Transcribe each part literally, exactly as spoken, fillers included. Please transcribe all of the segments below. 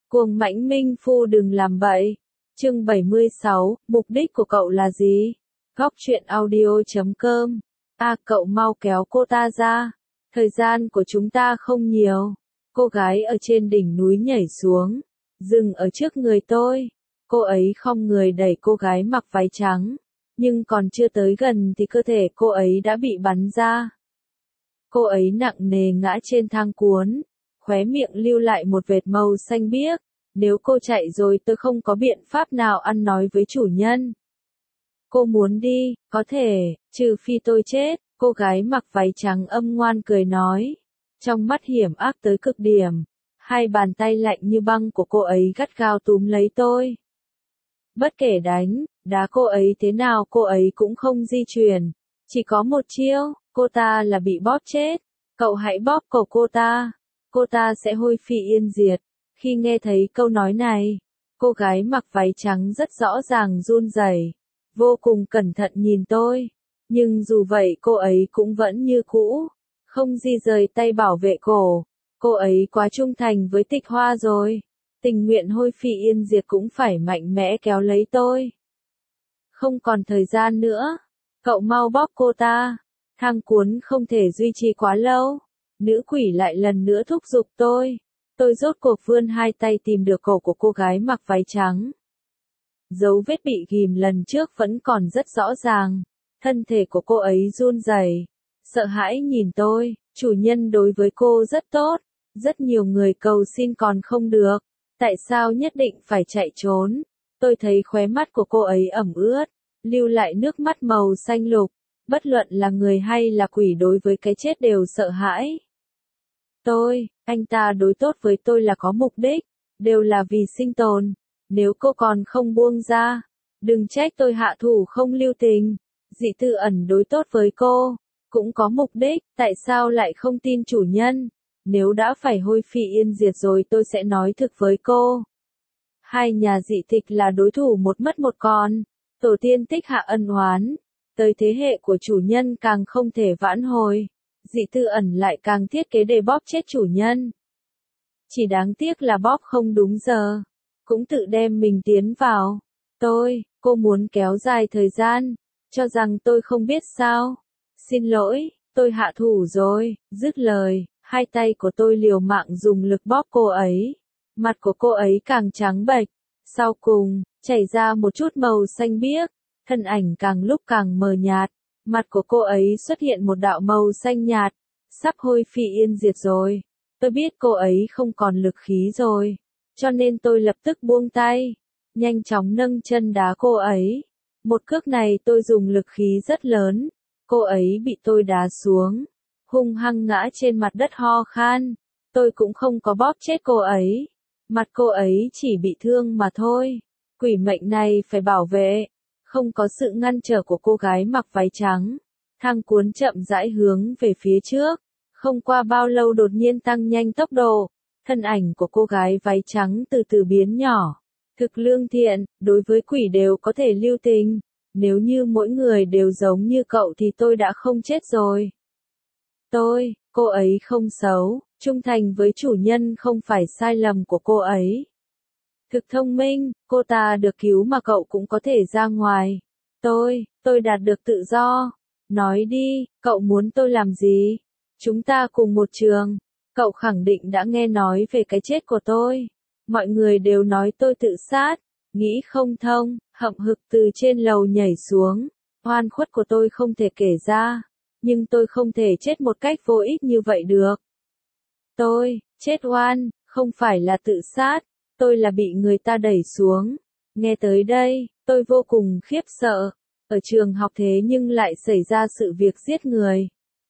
Cuồng mãnh minh phu đừng làm bậy. Chương bảy mươi sáu, mục đích của cậu là gì? Góc truyện audio chấm com. À, cậu mau kéo cô ta ra. Thời gian của chúng ta không nhiều. Cô gái ở trên đỉnh núi nhảy xuống, dừng ở trước người tôi. Cô ấy khom người đẩy cô gái mặc váy trắng, nhưng còn chưa tới gần thì cơ thể cô ấy đã bị bắn ra. Cô ấy nặng nề ngã trên thang cuốn, khóe miệng lưu lại một vệt màu xanh biếc. Nếu cô chạy rồi tôi không có biện pháp nào ăn nói với chủ nhân. Cô muốn đi, có thể, trừ phi tôi chết, cô gái mặc váy trắng âm ngoan cười nói. Trong mắt hiểm ác tới cực điểm, hai bàn tay lạnh như băng của cô ấy gắt gao túm lấy tôi. Bất kể đánh, đá cô ấy thế nào cô ấy cũng không di chuyển. Chỉ có một chiêu, cô ta là bị bóp chết. Cậu hãy bóp cổ cô ta, cô ta sẽ hôi phi yên diệt. Khi nghe thấy câu nói này, cô gái mặc váy trắng rất rõ ràng run rẩy, vô cùng cẩn thận nhìn tôi. Nhưng dù vậy cô ấy cũng vẫn như cũ, không di rời tay bảo vệ cổ. Cô ấy quá trung thành với Tịch Hoa rồi, tình nguyện hôi phi yên diệt cũng phải mạnh mẽ kéo lấy tôi. Không còn thời gian nữa, cậu mau bóp cô ta, thang cuốn không thể duy trì quá lâu. Nữ quỷ lại lần nữa thúc giục tôi. Tôi rốt cuộc vươn hai tay tìm được cổ của cô gái mặc váy trắng. Dấu vết bị ghim lần trước vẫn còn rất rõ ràng. Thân thể của cô ấy run rẩy, sợ hãi nhìn tôi. Chủ nhân đối với cô rất tốt, rất nhiều người cầu xin còn không được. Tại sao nhất định phải chạy trốn? Tôi thấy khóe mắt của cô ấy ẩm ướt, lưu lại nước mắt màu xanh lục. Bất luận là người hay là quỷ đối với cái chết đều sợ hãi. Tôi, anh ta đối tốt với tôi là có mục đích, đều là vì sinh tồn. Nếu cô còn không buông ra, đừng trách tôi hạ thủ không lưu tình. Dị Tư Ẩn đối tốt với cô, cũng có mục đích, tại sao lại không tin chủ nhân? Nếu đã phải hôi phi yên diệt rồi tôi sẽ nói thực với cô. Hai nhà dị tịch là đối thủ một mất một còn, tổ tiên tích hạ ân oán, tới thế hệ của chủ nhân càng không thể vãn hồi. Dị Tư Ẩn lại càng thiết kế để bóp chết chủ nhân. Chỉ đáng tiếc là bóp không đúng giờ, cũng tự đem mình tiến vào. Tôi, cô muốn kéo dài thời gian, cho rằng tôi không biết sao. Xin lỗi, tôi hạ thủ rồi. Dứt lời, hai tay của tôi liều mạng dùng lực bóp cô ấy. Mặt của cô ấy càng trắng bệch, sau cùng, chảy ra một chút màu xanh biếc, thân ảnh càng lúc càng mờ nhạt. Mặt của cô ấy xuất hiện một đạo màu xanh nhạt, sắp hôi phi yên diệt rồi. Tôi biết cô ấy không còn lực khí rồi, cho nên tôi lập tức buông tay, nhanh chóng nâng chân đá cô ấy. Một cước này tôi dùng lực khí rất lớn, cô ấy bị tôi đá xuống, hung hăng ngã trên mặt đất ho khan. Tôi cũng không có bóp chết cô ấy, mặt cô ấy chỉ bị thương mà thôi. Quỷ mệnh này phải bảo vệ. Không có sự ngăn trở của cô gái mặc váy trắng, thang cuốn chậm rãi hướng về phía trước. Không qua bao lâu đột nhiên tăng nhanh tốc độ, thân ảnh của cô gái váy trắng từ từ biến nhỏ. Thực lương thiện, đối với quỷ đều có thể lưu tình. Nếu như mỗi người đều giống như cậu thì tôi đã không chết rồi. Tôi, cô ấy không xấu, trung thành với chủ nhân không phải sai lầm của cô ấy. Thực thông minh, cô ta được cứu mà cậu cũng có thể ra ngoài. Tôi, tôi đạt được tự do. Nói đi, cậu muốn tôi làm gì? Chúng ta cùng một trường. Cậu khẳng định đã nghe nói về cái chết của tôi. Mọi người đều nói tôi tự sát. Nghĩ không thông, hậm hực từ trên lầu nhảy xuống. Oan khuất của tôi không thể kể ra. Nhưng tôi không thể chết một cách vô ích như vậy được. Tôi, chết oan, không phải là tự sát. Tôi là bị người ta đẩy xuống. Nghe tới đây, tôi vô cùng khiếp sợ. Ở trường học thế nhưng lại xảy ra sự việc giết người.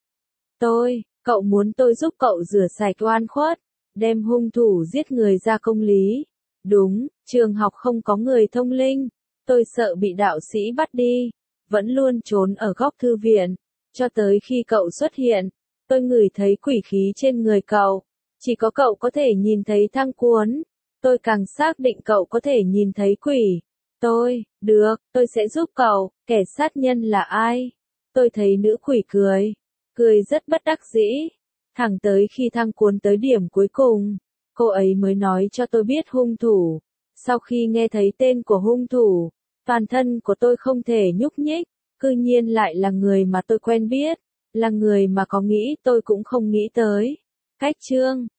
Tôi, cậu muốn tôi giúp cậu rửa sạch oan khuất, đem hung thủ giết người ra công lý. Đúng, trường học không có người thông linh. Tôi sợ bị đạo sĩ bắt đi, vẫn luôn trốn ở góc thư viện. Cho tới khi cậu xuất hiện, tôi ngửi thấy quỷ khí trên người cậu. Chỉ có cậu có thể nhìn thấy thang cuốn. Tôi càng xác định cậu có thể nhìn thấy quỷ. Tôi, được, tôi sẽ giúp cậu. Kẻ sát nhân là ai? Tôi thấy nữ quỷ cười. Cười rất bất đắc dĩ. Thẳng tới khi thang cuốn tới điểm cuối cùng. cô ấy mới nói cho tôi biết hung thủ. Sau khi nghe thấy tên của hung thủ, toàn thân của tôi không thể nhúc nhích, cư nhiên lại là người mà tôi quen biết, là người mà có nghĩ tôi cũng không nghĩ tới. Cách chương